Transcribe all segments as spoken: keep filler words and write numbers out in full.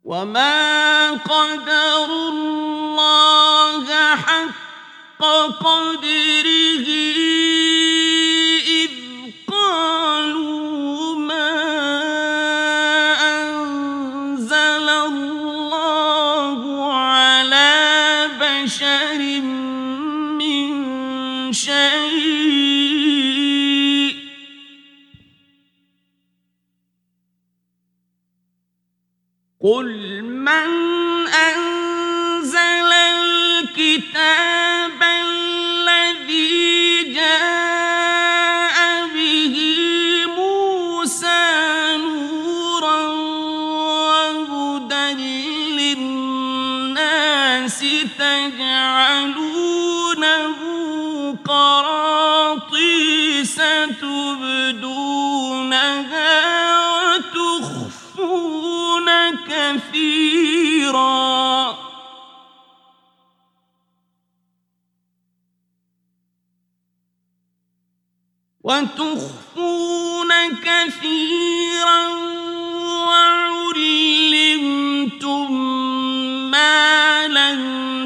وما قدروا الله حق قدره إذ قالوا ما أنزل الله على بشر من شيء قل من أنزل الكتاب الذي جاء به موسى نورا وهدى للناس تجعلونه قراطيس تبدونها وتخفون كثيرا وتخفون كثيرا وعلمتم ما لم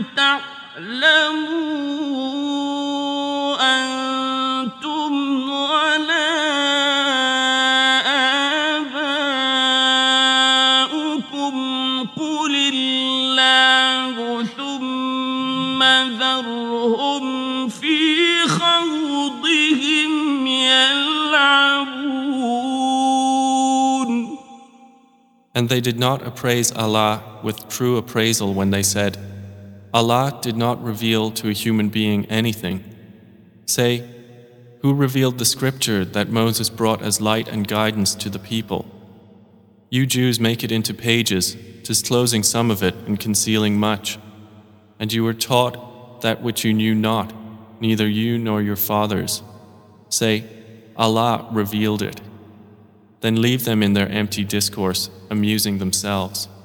تعلموا أنتم ولا آباؤكم قل الله ثم ذرهم في خوضهم يلعبون. And they did not appraise Allah with true appraisal when they said, Allah did not reveal to a human being anything. Say, who revealed the scripture that Moses brought as light and guidance to the people? You Jews make it into pages, disclosing some of it and concealing much. And you were taught that which you knew not, neither you nor your fathers. Say, Allah revealed it. Then leave them in their empty discourse, amusing themselves.